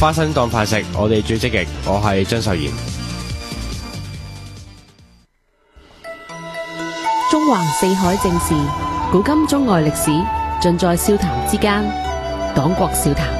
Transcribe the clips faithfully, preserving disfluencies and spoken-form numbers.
花生當飯食，我哋最積極。我係張秀賢。 中橫四海正事，古今中外歷史，盡在笑談之間。黨國笑談。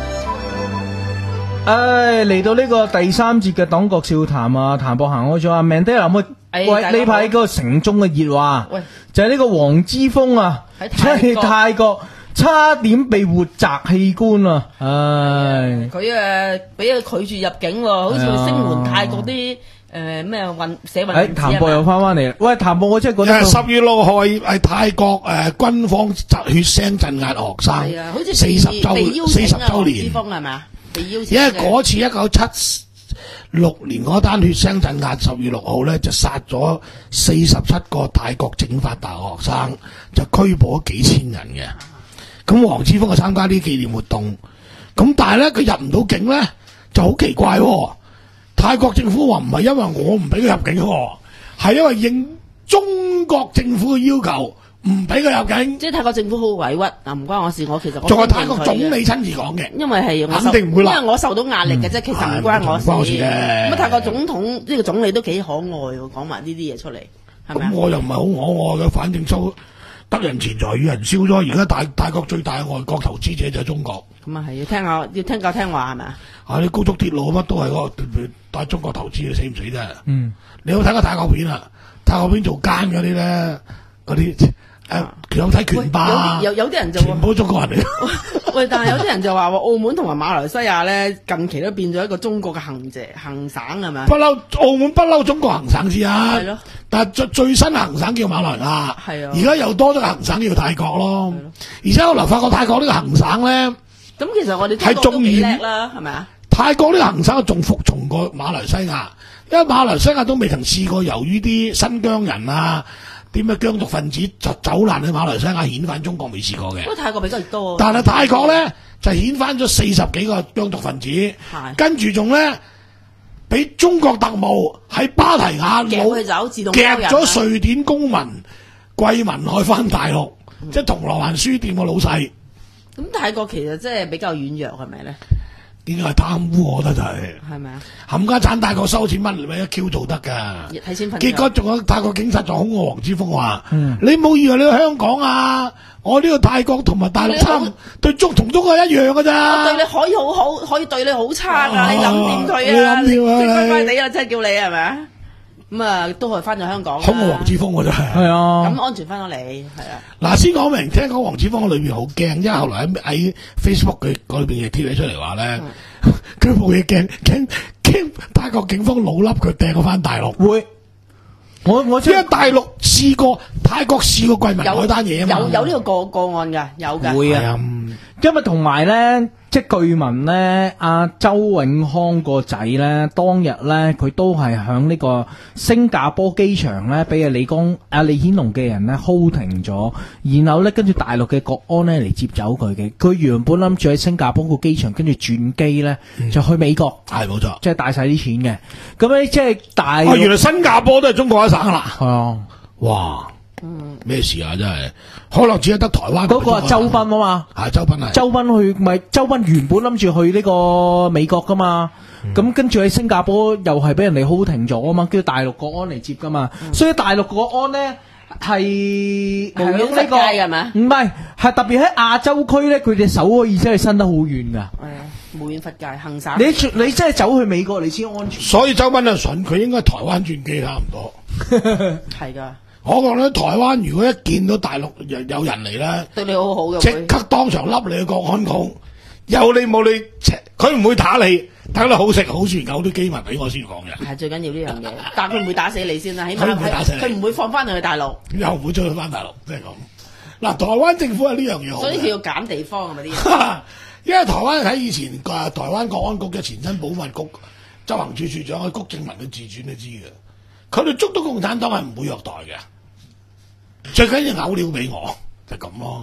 唉，嚟到呢個第三節嘅黨國笑談啊，譚博行開咗啊，Mandela 冇喂呢排嗰個城中嘅熱話，就係呢個黃之鋒啊，喺泰國差點被活摘器官啊！唉， 佢誒俾佢拒絕入境喎，好似聲援泰國啲誒咩運社運。 誒，譚博又翻翻嚟，喂，譚博我真係覺得十月六號係泰國誒軍方血腥鎮壓學生四十週四十週年。 之鋒係嘛？ 因為嗰次一九七六年嗰單血腥鎮壓，十月六號咧就殺咗四十七個泰國政法大學生，就拘捕咗幾千人嘅。咁黃之鋒就參加啲紀念活動，咁但係咧佢入唔到境咧就好奇怪喎。泰國政府話唔係因為我唔俾佢入境，係因為應中國政府嘅要求。唔俾佢入境， 即係泰國政府好委屈啊！唔關我事，我其實我仲係泰國總理親自講嘅， 因為係肯定唔會啦， 因為我受到壓力嘅啫，其實唔關我事嘅。咁啊，泰國總統呢個總理都幾可愛喎，講埋呢啲嘢出嚟，係咪？ 咁我又唔係好可愛嘅，反正收得人錢財與人消咗。而家泰泰國最大嘅外國投資者就係中國。 咁啊係要聽下，要聽教聽話係咪啊？ 啊！啲高速鐵路乜都係嗰個帶中國投資，你死唔死啫？ 嗯， 你有睇過泰國片啊？泰國片做奸嗰啲咧，嗰啲。誒，有睇拳霸， 有有啲人就全部中國人嚟。 喂，但係有啲人就話喎，澳門同埋馬來西亞咧，近期都變咗一個中國嘅行者行省係咪？ 不嬲，澳門不嬲中國行省先啊。 係咯。 但係最最新行省叫馬來亞。 係啊。 而家又多咗個行省叫泰國咯。而且後來發覺泰國呢個行省咧， 咁其實我哋係仲幾叻啦，係咪啊？ 泰國呢個行省仲服從過馬來西亞，因為馬來西亞都未曾試過由於啲新疆人啊。啲咩疆獨分子就走難去馬來西亞遣返中國未試過嘅， 不過泰國比較多。 但係泰國咧就遣返咗四十幾個疆獨分子，跟住仲咧俾中國特務喺芭提雅夾佢走，自動夾咗瑞典公民桂民海翻大陸，嗯、即係銅鑼灣書店個老細。 咁泰國其實即係比較軟弱係咪咧？ 應該係貪污，我覺得就係、是。 係咪啊？ 冚家產泰國收錢乜咪一 Q 做得㗎。 睇錢份。 結果仲有泰國警察仲恐嚇黃之鋒話： 嗯、 你冇以為你去香港啊？我呢個泰國同埋大陸差唔對中同中國一樣㗎咋。 我對你可以好好，可以對你好差㗎、啊，你諗掂佢啊？ 你諗掂啊？ 你乖乖地啊，真係叫你係咪啊？咁啊，都可以翻咗香港。 恐嚇黃之鋒喎真係。 係啊。 咁安全翻咗嚟，係啊。嗱， 先講明，聽講黃之鋒喺裏邊好驚，因為後來喺喺 Facebook 佢嗰邊嘅貼起出嚟話咧。佢冇嘢驚，驚驚泰國警方老笠佢掟佢翻大陸。 會，我我因為大陸試過，泰國試過桂民海單嘢啊嘛。 有有呢個個個案㗎，有㗎。 會啊，因為同埋咧，即係據聞咧，阿周永康個仔咧，當日咧佢都係響呢個新加坡機場咧，俾阿李光、阿李顯龍嘅人咧 hold 停咗，然後咧跟住大陸嘅國安咧嚟接走佢嘅。佢原本諗住喺新加坡個機場跟住轉機咧，嗯、就去美國， 係冇錯， 即係帶晒啲錢嘅。咁咧即係大。 啊，原來新加坡都係中國一省啦。 係啊， 哇！咩事啊？真係可能只係得台灣嗰個係周斌啊嘛， 係周斌係周斌去咪周斌原本諗住去呢個美國噶嘛，咁、嗯、跟住喺新加坡又係俾人哋 hold 停咗啊嘛，跟住大陸國安嚟接噶嘛，嗯、所以大陸國安咧係無遠弗屆係咪？ 唔係，係特別喺亞洲區咧，佢隻手可以真係伸得好遠噶。係啊， 無遠弗屆行省。 你你真係走去美國你先安全。 所以周斌啊筍，佢應該台灣轉機差唔多。 係㗎。 我覺得台灣如果一見到大陸有有人嚟咧， 對你好好嘅， 即刻當場笠你個國安控，有你冇你，佢唔會打你，等你好食好住，有啲機密俾我先講嘅。 係最緊要呢樣嘢，但係佢唔會打死你先啦，起碼佢唔會打死你， 佢唔會放翻你去大陸， 又唔會將佢翻大陸，即係咁。嗱，台灣政府係呢樣嘢好， 所以佢要揀地方係咪啲嘢？ 因為台灣喺以前啊，台灣國安局嘅前身保密局執行處處長嘅谷正文嘅自傳你知嘅，佢哋捉到共產黨係唔會虐待嘅。最緊要嘔料俾我，就咁、是、咯。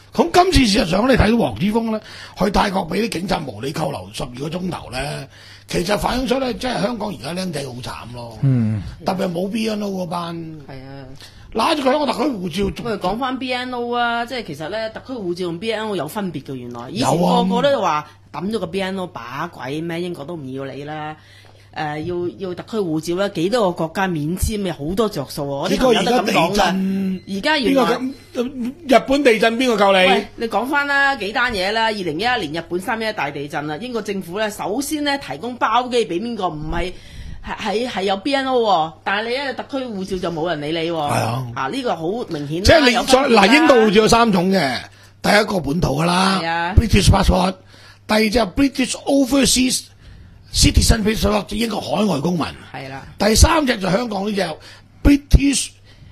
咁今次事實上你睇到黃之鋒咧，去泰國俾啲警察無理扣留十二個鐘頭咧，其實反映出咧，即係香港而家僆仔好慘咯。嗯，特別係冇 B N O 嗰班。 係啊。 攞住佢香港特區護照， 不如講翻 B N O 啊，即係其實咧特區護照同 B N O 有分別嘅原來。以前有啊個個都話抌咗個 B N O 把鬼咩，英國都唔要你啦。誒、呃、要要特區護照咧，幾多個國家免簽嘅好多着數喎。我啲朋友都咁講㗎。而家原來日本地震邊個救你？ 喂，你講翻啦幾單嘢啦。二零一一年日本三一一大地震啦，英國政府咧首先咧提供包機俾邊個？唔係係係有 B N O 喎，但係你咧特區護照就冇人理你喎。係啊，啊呢、呢個好明顯。 即係你嗱英國護照有三種嘅，第一個本土㗎啦、啊、，British passport， 第二就 British overseas citizen passport， 英國海外公民。係啦。第三隻就香港呢隻 British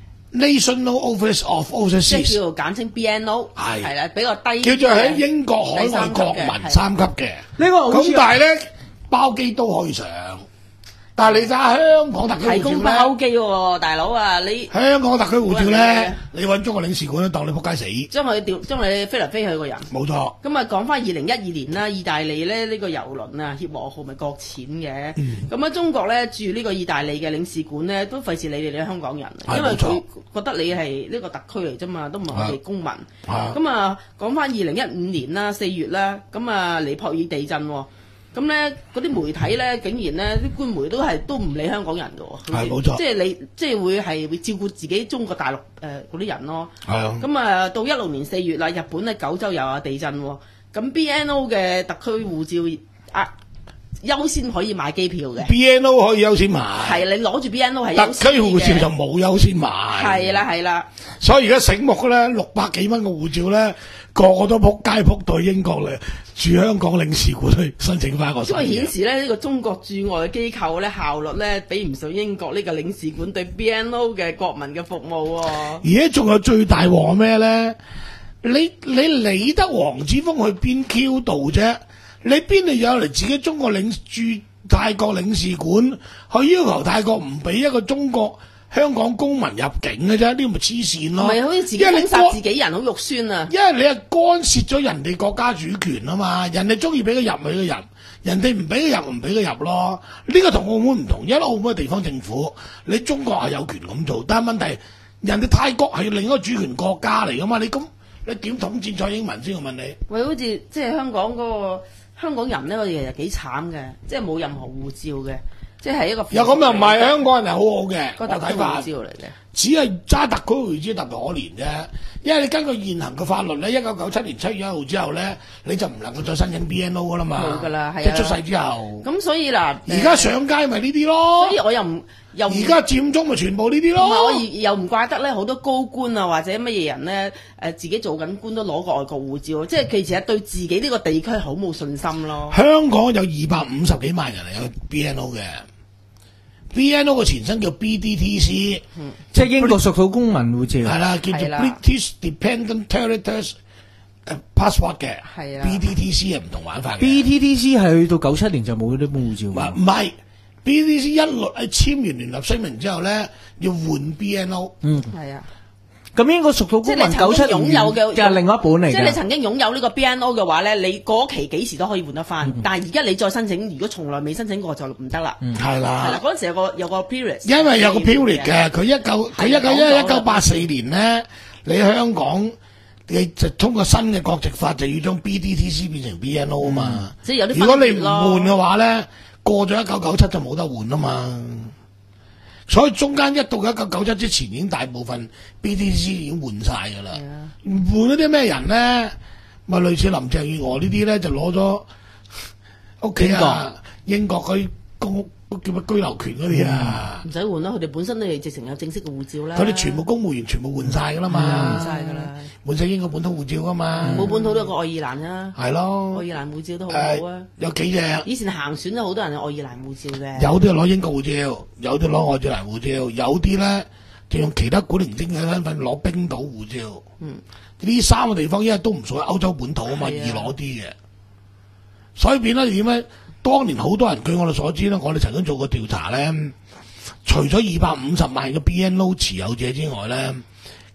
National Office of Overseas， 即係叫做簡稱 B N O， 係係啦，比較低。 叫做喺英國海外國民三級嘅。 呢個咁但係咧包機都可以上。但係你睇下香港特區護照咧， 提供包機喎，大佬啊，你香港特區護照咧，你揾中國領事館都當你仆街死， 將佢調，將你飛嚟飛去個人。 冇錯。 咁啊，講翻二零一二年啦，意大利咧呢、呢個郵輪啊，協和號咪擱淺嘅。咁啊、嗯，中國咧駐呢個意大利嘅領事館咧，都費事理你哋香港人，因為佢覺得你係呢個特區嚟啫嘛，都唔係我哋公民。咁啊，講翻二零一五年啦，四月啦，咁啊尼泊爾地震喎。咁咧，嗰啲媒體咧，竟然咧啲官媒都係都唔理香港人嘅喎， 係冇錯， 即係你即係會係會照顧自己中國大陸誒嗰啲人咯。係啊。咁啊，到一六年四月啦，日本咧九州又有地震喎，咁 B N O 嘅特區護照啊優先可以買機票嘅。 B N O 可以優先買。係你攞住 B N O 係特區護照就冇優先買。 係啦係啦。 所以而家醒目嘅咧，六百幾蚊嘅護照咧，個個都撲街撲到英國嚟。駐香港領事館去申請翻個新嘅， 因為顯示咧呢、呢個中國駐外嘅機構咧效率咧比唔上英國呢個領事館對 B N O 嘅國民嘅服務喎、哦。 而家仲有最大鑊咩咧？你你理得黃之鋒去邊 Q 度啫？你邊度有嚟自己中國領駐泰國領事館去要求泰國唔俾一個中國香港公民入境嘅啫？呢個咪黐線咯！ 唔係好似自己封殺自己人，好肉酸啊！ 因為你係干涉咗人哋國家主權啊嘛，人哋中意俾佢入咪佢入，人哋唔俾佢入唔俾佢入咯。呢、這個同澳門唔同，因為澳門嘅地方政府，你中國係有權咁做，但係問題人哋泰國係另一個主權國家嚟噶嘛？你咁你點統戰蔡英文先？我問你。喂， 好似即係香港嗰、那個香港人咧，我哋其實幾慘嘅，即係冇任何護照嘅。即係一個又咁又唔係，香港人係好好嘅， 個特區護照嚟嘅， 只係揸特區護照特別可憐啫。因為你根據現行嘅法律咧，一九九七年七月一號之後咧，你就唔能夠再申請 B N O 噶啦嘛。 冇噶啦，係啊。 即係出世之後。 咁所以嗱， 而家上街咪呢啲咯。 所以我又唔又而家佔中咪全部呢啲咯。 我又唔怪得咧，好多高官啊或者乜嘢人咧，誒自己做緊官都攞個外國護照，即係其實係對自己呢個地區好冇信心咯。 香港有二百五十幾萬人係有 B N O 嘅。B N O 嘅前身叫 B D T C，、嗯、 即係英國屬土公民護照， 係啦，叫做 British Dependent Territories Passport 嘅。係啦 ，B D T C 係唔同玩法嘅。 B D T C 係去到九七年就冇呢本護照。 唔係 ，B D T C 一律喺簽完聯合聲明之後咧，要換 B N O。嗯，係啊。 咁英國屬土公民九七年擁有嘅就係另外一本嚟嘅。 即係你曾經擁有呢個 B N O 嘅話咧，你過期幾時都可以換得翻。嗯、但係而家你再申請，如果從來未申請過就唔得啦。係啦、嗯，係啦，嗰陣時有個有個 period。因為有個 period 嘅，佢一九佢一九一一九八四年咧，你香港你就通過新嘅國籍法，就要將 B D T C 變成 B N O 啊嘛。嗯、即係有啲分別咯。如果你唔換嘅話咧，過咗一九九七就冇得換啊嘛。所以中間一到一九九七之前，已經大部分 B D T C 已經換晒噶啦。換嗰啲咩人咧？咪類似林鄭月娥呢啲咧，就攞咗屋企啊，英國嗰啲公叫乜居留權嗰啲啊。 唔使換啦，佢哋本身都係直情有正式嘅護照啦。 佢哋全部公務員全部換晒噶啦嘛， 換晒噶啦， 換晒英國本土護照噶嘛。 冇本土都有個愛爾蘭啊。係咯， 愛爾蘭護照都好好啊。 有幾隻？以前行選都好多人有愛爾蘭護照嘅。 有啲攞英國護照，有啲攞愛爾蘭護照，有啲咧就用其他古靈精嘅身份攞冰島護照。嗯，呢三個地方因為都唔屬於歐洲本土啊嘛，易攞啲嘅。所以變咗點咧？當年好多人據我哋所知咧，我哋曾經做過調查咧，除咗二百五十萬嘅 B N O 持有者之外咧，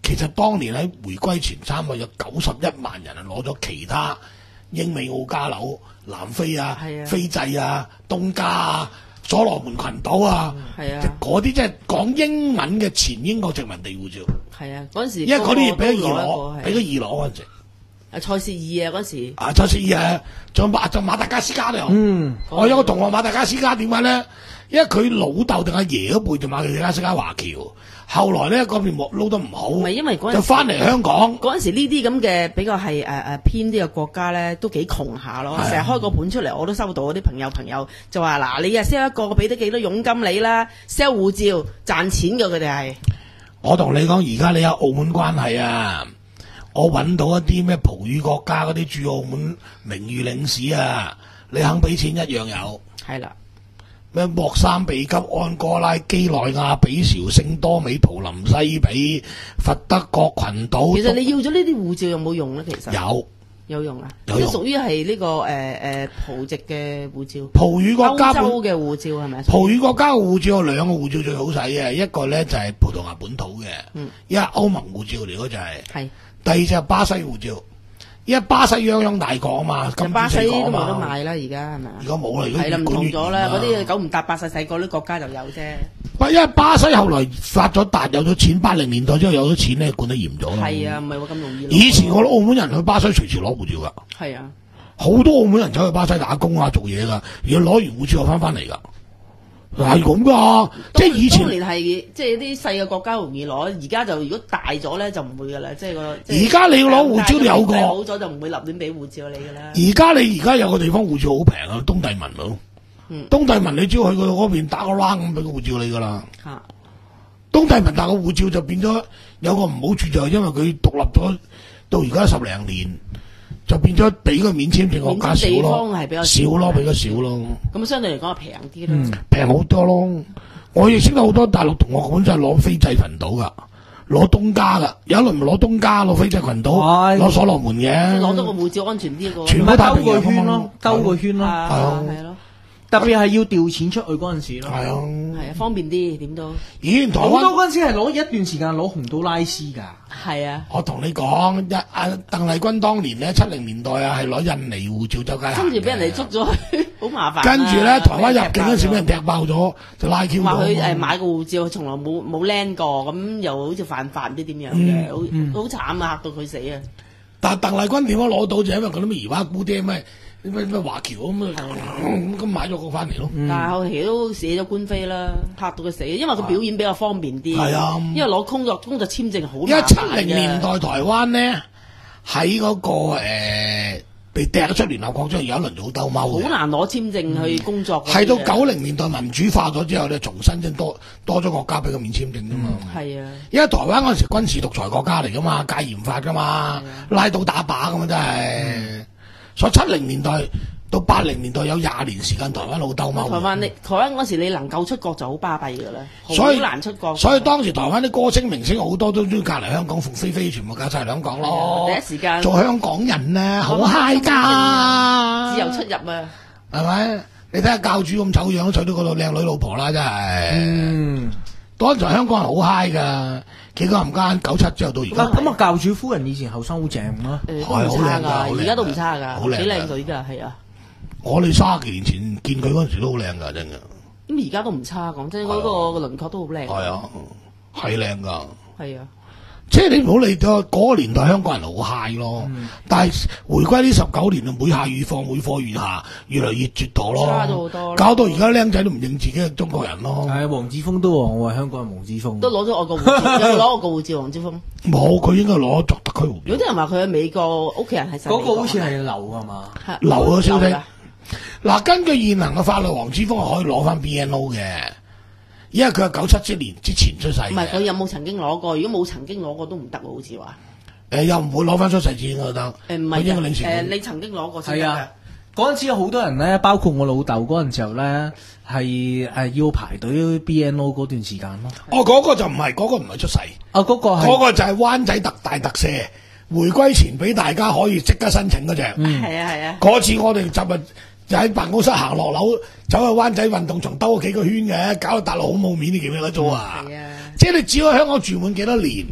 其實當年喺回歸前差唔多有九十一萬人係攞咗其他英美澳加紐、南非啊、 係啊斐濟啊、東加啊、所羅門群島啊， 係啊嗰啲即係講英文嘅前英國殖民地護照。 係啊，嗰陣時因為嗰啲俾咗個個都二攞，俾咗攞一個係二攞嗰陣時。 啊塞舌爾啊嗰陣時， 啊，再次啊，仲有馬就馬達加斯加都有。 嗯， 我有個同學馬達加斯加點解咧？因為佢老豆定阿爺嗰輩就馬達加斯加華僑，後來咧嗰邊冇撈得唔好， 唔係因為嗰陣時就翻嚟香港。 嗰陣時呢啲咁嘅比較係誒誒偏啲嘅國家咧，都幾窮下咯。 係啊成日開個盤出嚟，我都收到嗰啲朋友朋友就話嗱，你啊 sell 一個，我俾得幾多佣金你啦，sell 護照賺錢嘅佢哋係。 我同你講，而家你有澳門關係啊，我揾到一啲咩葡語國家嗰啲駐澳門名譽領事啊，你肯俾錢一樣有。 係啦， 咩莫桑比吉、安哥拉、基內亞、比紹、聖多美、圖林西比、佛德國群島。 其實你要咗呢啲護照有冇用咧？其實有有用啊， 有用即係屬於係呢個誒誒葡籍嘅護照， 葡語國家本歐洲嘅護照係咪？ 葡語國家嘅護照有兩個護照最好使嘅，一個咧就係葡萄牙本土嘅， 嗯因為歐盟護照嚟嗰就係、 係第二就係巴西護照，因為巴西泱泱大國啊嘛，金巴西四國啊都冇得嘛， 賣啦，而家係咪啊而？家冇啦，而家係啦，唔越管越同咗啦， 嚴嗰啲九唔搭八細細個啲國家就有啫。 不因為巴西後來發咗達，有咗錢，八零年代之後有咗錢咧，管得嚴咗啦。 係啊，唔係話咁容易攞。 以前我哋澳門人去巴西隨時攞護照噶， 係啊， 好多澳門人走去巴西打工啊，做嘢噶，如果攞完護照又翻翻嚟噶，係咁噶。即係以前當年係即係啲細嘅國家容易攞，而家就如果大咗咧就唔會噶啦，即係個。 而家你要攞護照都有個好咗就唔會立亂俾護照你噶啦。 而家你而家有個地方護照好平啊，東帝汶咯。 嗯東帝汶你只要去佢嗰邊打個 round 咁俾個護照你噶啦。 嚇東帝汶打個護照就變咗有個唔好處就係因為佢獨立咗到而家十零年，就變咗俾個免簽證國家少免簽地咯方係比較，少少咯，比較少咯， 咁相對嚟講係平啲嗯啦。 平好多咯。我亦識得好多大陸同學本身係攞斐濟群島噶，攞東加噶，有一輪咪攞東加，攞斐濟群島， 係攞所羅門嘅， 攞到個護照安全啲個。 全部咪兜個太平洋圈咯，兜個圈咯， 啊係啊係咯， 特別係要調錢出去嗰陣時咯。 係啊。 係啊，方便啲點都以前台好多灣， 嗰陣時係攞一段時間攞洪都拉斯㗎。 係啊。 我同你講，一阿鄧麗君當年咧七零年代啊，係攞印尼護照周街行嘅， 跟住俾人哋捉咗去，好麻煩啊。 跟住咧，台灣入境嗰時俾人踢爆咗，就拉 Q 咗。 話佢誒買個護照，從來冇冇 land 過，咁又好似犯法唔知點樣嘅，好好慘啊，嚇到佢死啊！ 但係鄧麗君點樣攞到就係因為嗰啲咩姨媽姑爹咩咩咩華僑咁啊，咁咁買咗個翻嚟咯。 但係後期都寫咗官非啦，嚇到佢死，因為佢表演比較方便啲。 係啊因為攞工作工作簽證好麻煩嘅。 因為七零年代台灣咧喺嗰個誒被掟咗出聯合國之後，有一輪就好兜踎好嘅。 難攞簽證去工作嗰啲嘅。 係到九零年代民主化咗之後咧，重新先多多咗國家俾佢免簽證啫嘛。 係啊， 因為台灣嗰陣時軍事獨裁國家嚟噶嘛，戒嚴法噶嘛，拉到打靶噶嘛，真係。所以七零年代到八零年代有廿年時間，台灣好兜踎。 台灣你台灣嗰時你能夠出國就好巴閉㗎啦，好所以難出國。 所以當時台灣啲歌星明星好多都中意隔離香港，鳳飛飛全部嫁晒嚟香港咯。 第一時間做香港人咧，好嗨㗎， 自由出入啊！ 係咪？你睇下教主咁醜樣，都娶到個靚女老婆啦，真係。 嗯， 當時香港人好嗨㗎，幾個唔間九七之後到而嗱家。 咁啊，教主夫人以前後生好正啦。 誒係都唔差㗎， 好靚㗎好靚㗎而家都唔差㗎， 好靚㗎幾靚女㗎，係啊。 我哋卅幾年前見佢嗰陣時都好靚㗎，真嘅。 咁而家都唔差，講真，嗰個個輪廓都好靚。 係啊，係靚㗎。 係啊， 即係你唔好理到嗰個年代香港人好嗨咯，但係回歸呢十九年啊，每下愈況，每況愈下，越嚟越絕墮咯， 差咗好多咯搞到而家僆仔都唔認自己係中國人咯。 係黃之鋒都話我係香港人，黃之鋒都攞咗我個護照，有冇攞我個護照？黃之鋒， 冇，佢應該攞作特區護照。 有啲人話佢喺美國，屋企人係嗰個好似係流係嘛？ 係留咗消息流㗎嗱，根據現行嘅法律，黃之鋒係可以攞翻 B N O 嘅，因為佢係九七之年之前出世唔係佢嘅， 有冇曾經攞過？如果冇曾經攞過都唔得喎，好似話。 誒又唔會攞翻出世紙我覺得。 誒唔係佢應該領㗎誒事館你曾經攞過先得㗎係啊。嗰陣時有好多人咧，包括我老豆嗰陣時候咧，係誒要排隊 B N O 嗰段時間咯。 哦，嗰、個就唔係，嗰、個唔係出世， 啊，嗰個嗰、 係個就係灣仔特大特赦，回歸前俾大家可以即刻申請嗰只。 係啊係啊。 嗰次我哋就日就喺辦公室行落樓，走去灣仔運動場兜咗幾個圈嘅，搞到大陸好冇面，你記唔記得咗啊？ 係啊。 即係你只要喺香港住滿幾多年，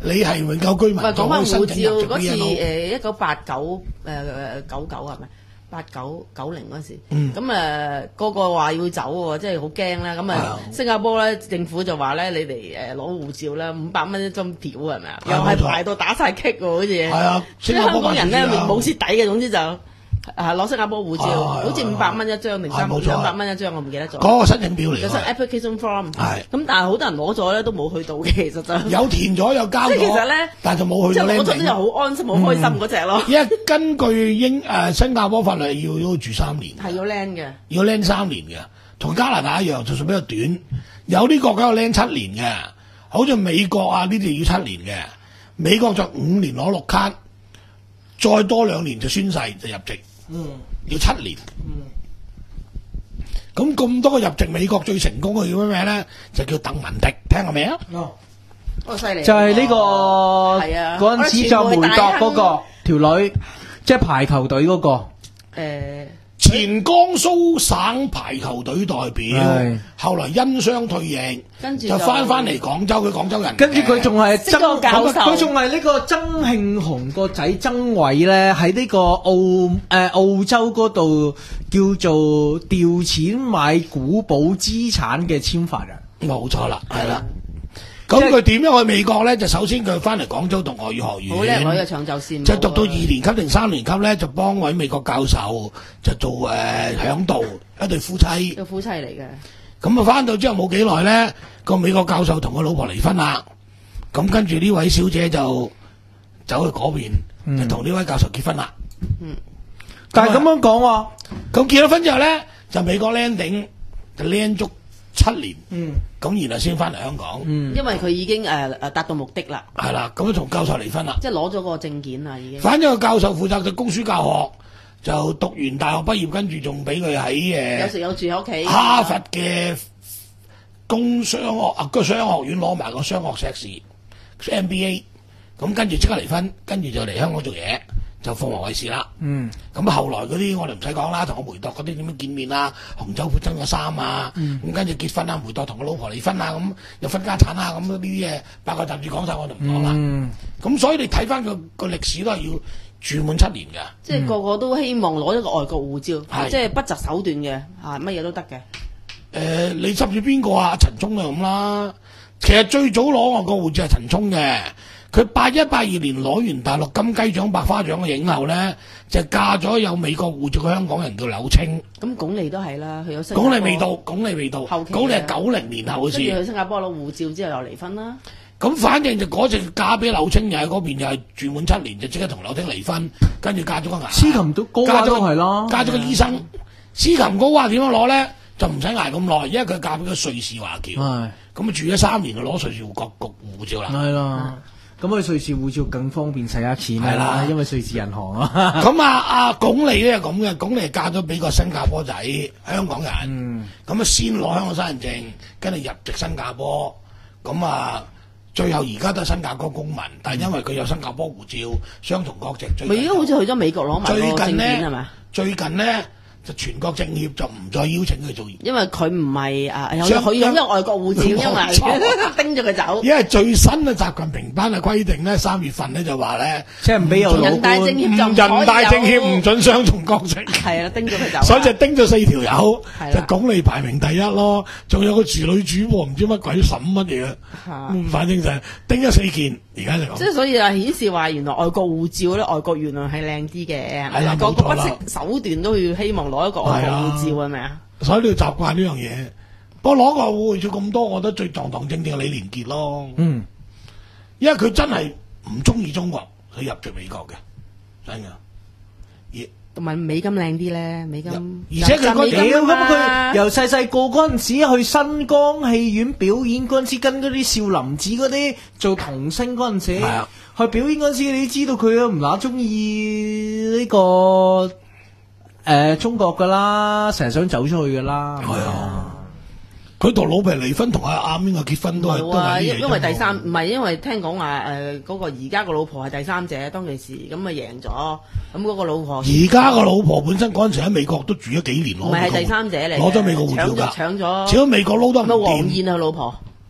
你係永久居民， 唔係講翻護照嗰次誒誒一九八九誒誒九九係咪？八九九零嗰時， 嗯咁誒個個話要走喎，即係好驚啦。咁啊，新加坡咧政府就話咧，你哋誒攞護照咧五百蚊一張條係咪啊？又係排到打晒棘喎，好似。係啊， 即係香港人咧冇蝕底嘅，總之就啊攞新加坡護照，好似五百蚊一張定三兩百蚊一張，我唔記得咗。 嗰個申請表嚟嘅。 其實 application form 係。 咁但係好多人攞咗咧都冇去到嘅，其實就有填咗有交咗， 即係其實咧， 但係就冇去到 landing。 即係攞咗之後好安心、好開心嗰只咯。 因為根據英誒新加坡法律要要住三年， 係要 land 嘅， 要 land 三年嘅，同加拿大一樣，就算比較短。有啲國家有 land 七年嘅，好似美國啊呢啲要七年嘅，美國就五年攞綠卡，再多兩年就宣誓就入籍。嗯，要七年。嗯，咁咁多個入籍美國最成功嘅叫咩名咧？就叫鄧文迪，聽過未啊？ 哦， 好犀利！ 就係呢個係啊， 嗰陣時就梅鐸嗰個條女，即係排球隊嗰個。 誒。 前江蘇省排球隊代表，後來因傷退役， 跟住就翻翻嚟廣州，佢廣州人。 跟住佢仲係曾教授， 佢仲係呢個曾慶紅個仔曾偉咧，喺呢個澳誒、呃、澳洲嗰度叫做調錢買古堡資產嘅簽發人。 冇錯啦，係啦。咁佢點樣去美國咧？就首先佢翻嚟廣州讀外語學院， 好叻喎！個長袖線就讀到二年級定三年級咧，就幫位美國教授就做誒、呃、響導一對夫妻。 個夫妻嚟嘅。 咁啊，翻到之後冇幾耐咧，個美國教授同個老婆離婚啦。咁跟住呢位小姐就走去嗰邊，嗯、就同呢位教授結婚啦。 嗯，但係咁樣講喎， 咁結咗婚之後咧，就美國 landing 就 land 足七年。嗯。咁然後先翻嚟香港， 嗯、因為佢已經誒誒達到目的啦。 係啦，咁同教授離婚啦， 即係攞咗個證件啦，已經。 反正個教授負責就供書教學，就讀完大學畢業，跟住仲俾佢喺誒有食有住喺屋企。 哈佛嘅工商學啊個商學院攞埋個商學碩士 M B A， 咁跟住即刻離婚，跟住就嚟香港做嘢。就鳳凰衛視啦，嗯，咁後來嗰啲我哋唔使講啦，同我梅鐸嗰啲點樣見面啊，紅酒褲爭咗衫啊，咁跟住結婚啊，梅鐸同個老婆離婚啊，咁又分家產啊，咁呢啲嘢八卦雜誌講晒我就唔講啦，咁、嗯、所以你睇翻個個歷史都係要住滿七年嘅， 即係個個都希望攞一個外國護照， 嗯、 即係不擇手段嘅，啊乜嘢都得嘅。誒、 呃，你執住邊個啊？陳聰就咁啦，其實最早攞外國護照係陳聰嘅。佢八一八二年攞完大陸金雞獎、百花獎嘅影后咧，就嫁咗有美國護照嘅香港人叫柳青。 咁鞏俐都係啦，佢有新加坡。 鞏俐未到，鞏俐未到。鞏俐係九零年後嘅事。 跟住去新加坡攞護照之後又離婚啦。 咁反正就嗰陣嫁俾柳青，又喺嗰邊又係住滿七年，就即刻同柳青離婚，跟住嫁咗個牙。 司琴都高啊，都係咯。 嫁咗個醫生。司琴高啊點樣攞咧？就唔使捱咁耐，因為佢嫁俾個瑞士華僑。係。咁啊住咗三年就攞瑞士國局護照啦。係啦。 咁佢瑞士護照更方便使下錢啦，因為瑞士銀行啊。 咁啊，阿鞏俐咧係咁嘅，鞏俐嫁咗俾個新加坡仔，香港人。咁啊、嗯，先攞香港身份證，跟住入籍新加坡。咁啊，最後而家都係新加坡公民，但係因為佢有新加坡護照，雙重國籍。 咪而家好似去咗美國攞埋個證件係咪？ 最近咧。就全國政協就唔再邀請佢做， 因為佢唔係啊，佢有咗外國護照，因為叮咗佢走。 因為最新嘅習近平班嘅規定咧，三月份咧就話咧， 即係唔俾有老官， 人大政協就唔人大政協唔準雙重國籍。 係啊，叮咗佢走。 所以就叮咗四條友，就鞏俐排名第一咯。仲有個處女主播唔知乜鬼審乜嘢，反正就係叮咗四件。而家就咁。 即係所以啊，顯示話原來外國護照咧，外國原來係靚啲嘅，係啦，個個不惜手段都要希望攞一個外國護照係咪啊？ 所以你要習慣呢樣嘢。不過攞個護照咁多，我覺得最堂堂正正係李連杰咯。嗯，因為佢真係唔中意中國，佢入咗美國嘅，真㗎。 同埋美金靚啲咧，美金。 而且佢嗰屌咁佢由細細個嗰陣時去新光戲院表演嗰陣時，跟嗰啲少林寺嗰啲做童星嗰陣時，啊、去表演嗰陣時，你知道佢都唔乸中意呢個誒、呃、中國噶啦，成日想走出去噶啦。係啊。 佢同老婆離婚，同阿阿邊個結婚都係都係因因為第三唔係因為聽講話誒嗰個而家個老婆係第三者，當其時咁啊贏咗，咁嗰個老婆而家個老婆本身嗰陣時喺美國都住咗幾年， 唔係係第三者嚟， 攞咗美國護照㗎， 搶咗， 搶咗美國撈得唔掂。 咩黃燕啊老婆？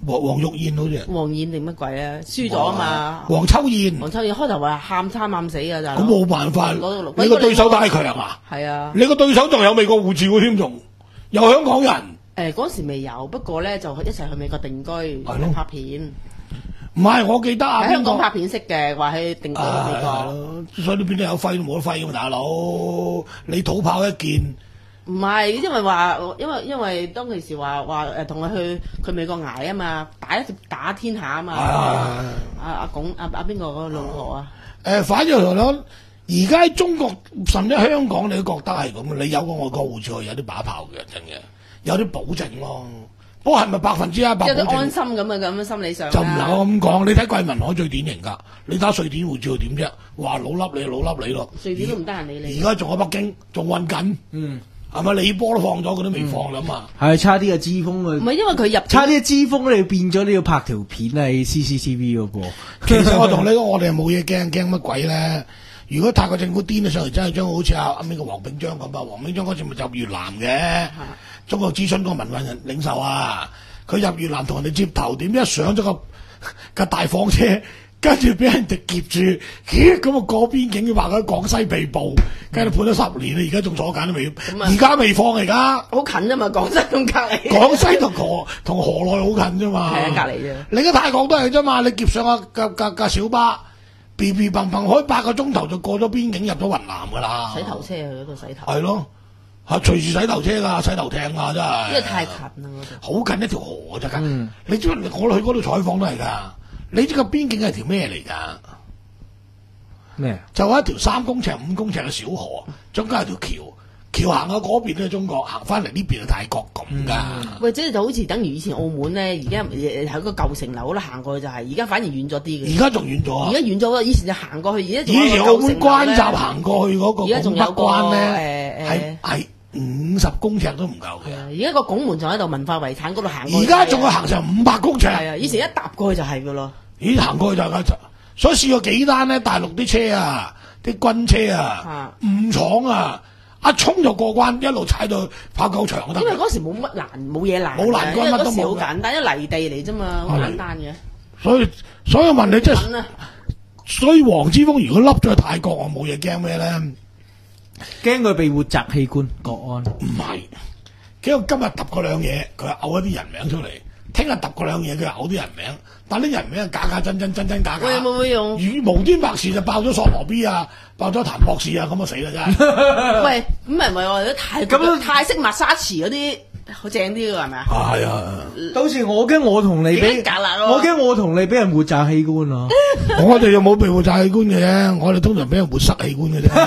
黃黃玉燕好似， 黃燕定乜鬼啊？輸咗啊嘛！ 黃秋燕， 黃秋燕開頭話喊餐喊死㗎咋。 咁冇辦法， 攞你個對手太強啊！ 係啊， 你個對手仲有美國護照嘅添，仲有香港人。 誒嗰時未有，不過咧就一齊去美國定居， 咯拍片。 唔係，我記得啊， 喺香港拍片識嘅，話去定居美國。 所以你邊度有揮都冇得揮㗎嘛，大佬！你土炮一件。 唔係，因為話，因為因為當其時話話誒同佢去去美國捱啊嘛，打一打天下啊嘛。阿阿鞏阿阿邊個嗰個老婆啊？ 誒，反正嚟講，而家喺中國甚至香港，你都覺得係咁。你有個外國護照，有啲把炮嘅，真嘅，有啲保證咯。不過係咪百分之一百保證？ 有啲安心咁嘅咁樣心理上。 就唔能夠咁講。你睇桂民海最典型㗎，你打瑞典護照點啫？話老笠你老笠你咯。 瑞典都唔得閒理你。 而家仲喺北京，仲運緊。嗯。係咪李波都放咗，佢都未放啦嘛？ 係差啲嘅支風唔係因為佢入差啲嘅支風，你變咗你要拍條片喺 C C T V 嗰個。 其實我同你講，我哋係冇嘢驚，驚乜鬼咧？如果泰國政府癲咗上嚟，真係將好似阿阿邊個黃炳章咁啊！黃炳章嗰次咪入越南嘅，中國諮詢嗰個民運人領袖啊，佢入越南同人哋接頭，點知上咗個架大房車。跟住俾人哋夾住，咁啊過邊境話佢廣西被捕，跟住判咗十年啦，而家仲坐緊都未，而家未放嚟㗎， 好近啫嘛，廣西咁隔離。 廣西同河同河內好近啫嘛， 係啊，隔離啫。 你而家泰國都係啫嘛，你夾上架架架小巴，嗶嗶嘭嘭開八個鐘頭就過咗邊境入咗雲南㗎啦。 洗頭車去嗰度洗頭。 係咯，係隨時洗頭車㗎，洗頭艇㗎真係。 因為太近啦嗰度。好近一條河啫㗎，嗯、你知我去嗰度採訪都係㗎。你知個邊境係條咩嚟㗎？ 咩？ 就係一條三公尺、五公尺嘅小河，中間有條橋，橋行到嗰邊咧中國，行翻嚟呢邊係泰國咁㗎。 喂、嗯，即係就好似等於以前澳門咧，而家喺個舊城樓嗰度行過去就係、是，而家反而遠咗啲嘅。 而家仲遠咗啊！ 而家遠咗，以前就行過去，而家以前澳門關閘行過去嗰個拱北關咧，係係五十公尺都唔夠嘅。 而家個拱門仲喺度，文化遺產嗰度行過去。 而家仲要行成五百公尺。 係啊，以前一搭過去就係㗎咯。 咦，行過去就係，所以試過幾單咧，大陸啲車啊，啲軍車啊，誤闖啊，一衝就過關，一路踩到跑狗場得。 因為嗰時冇乜難，冇嘢難， 冇難關乜都冇。 好簡單，因為泥地嚟啫嘛，好簡單嘅。 所以所以我問你即係，所以黃之鋒如果笠咗去泰國，我冇嘢驚咩咧？ 驚佢被活摘器官，國安唔係，驚佢今日揼嗰兩嘢，佢嘔一啲人名出嚟。聽日揼嗰兩嘢，佢嘔啲人名，但啲人名係假假真真真真假假。 喂，有冇用？ 如無端白事就爆咗索羅 B 啊，爆咗譚博士啊，咁啊死啦真係。 喂，咁咪唔係話泰咁泰式抹沙池嗰啲好正啲㗎係咪啊？ 係啊， 到時我驚我同你俾，我驚我同你俾人活摘器官啊！ 我哋又冇被活摘器官嘅啫，我哋通常俾人活塞器官嘅啫。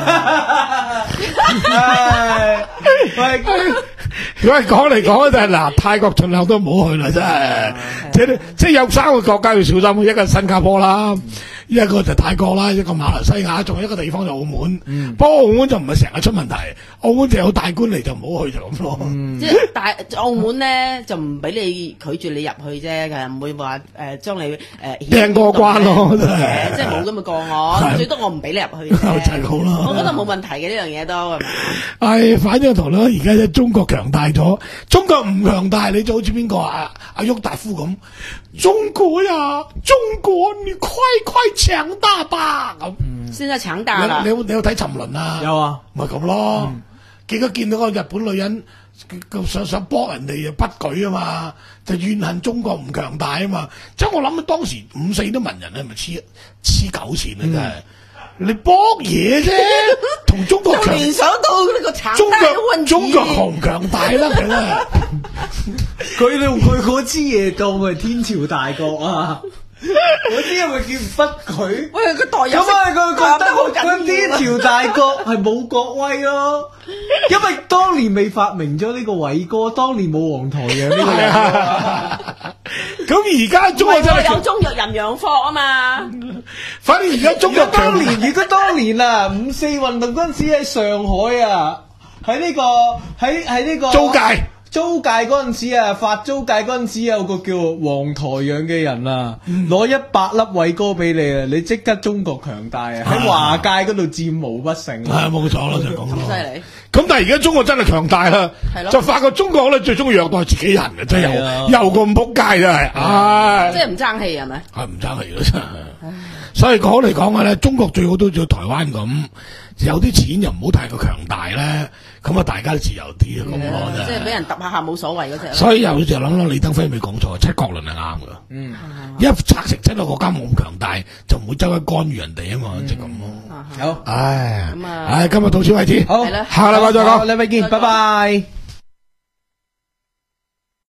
喂。如果係講嚟講就係嗱，泰國盡量都唔好去啦，真係，即係即係有三個國家要小心，一個新加坡啦，一個就泰國啦，一個馬來西亞，仲有一個地方就澳門。嗯、不過澳門就唔係成日出問題，澳門就有大官嚟就唔好去就咁咯。 嗯、即係大澳門咧就唔俾你拒絕你入去啫，佢唔會話誒將你誒掟過關咯，真係， 即係冇咁嘅個案，最多我唔俾你入去。就係好啦， 我覺得冇問題嘅呢樣嘢都係咪？ 係，反正同咧而家即中國強大咗，中國唔強大，你就好似邊個啊？阿郁達夫咁，中國呀，中國你快快強大吧咁。 嗯，現在強大啦。 你有你有睇沉淪啊？ 有啊， 咪咁咯。結果見到個日本女人想想幫人哋不舉啊嘛，就怨恨中國唔強大啊嘛。即係我諗當時五四都文人係咪黐黐狗線啊？真係。你搏嘢啫，同中國強聯想到呢個強大嘅問題。 中國強唔強大啦，佢啦。 佢用佢嗰支嘢當佢係天朝大國啊！嗰啲係咪叫不舉？ 喂，佢代入咁啊，佢覺得佢天朝大國係冇國威咯，因為當年未發明咗呢個偉哥，當年冇黃台仰呢個人。 咁而家中國真係有中藥任養科啊嘛。 反正而家中國當年，如果當年啊，五四運動嗰陣時喺上海啊，喺呢個喺喺呢個租界租界嗰陣時啊，發租界嗰陣時有個叫黃台仰嘅人啊，攞一百粒偉哥俾你啊，你即刻中國強大啊！喺華界嗰度戰無不勝。 係冇錯啦，就咁咯。 咁犀利。 咁但係而家中國真係強大啦，就發覺中國咧最中意虐待自己人嘅，真係又又咁撲街真係，唉！ 即係唔爭氣係咪？ 係唔爭氣咯真係。所以講嚟講嘅咧，中國最好都似台灣咁，有啲錢又唔好太過強大咧，咁啊大家都自由啲啊咁咯真係。 即係俾人揼下下冇所謂嗰隻。 所以有時諗諗李登輝未講錯，七國論係啱噶。嗯，一拆成七個國家冇咁強大，就唔會周圍干預人哋啊嘛，即係咁咯。 好， 唉， 咁啊， 唉，今日到此為止， 好， 下禮拜再講， 禮拜見，拜拜。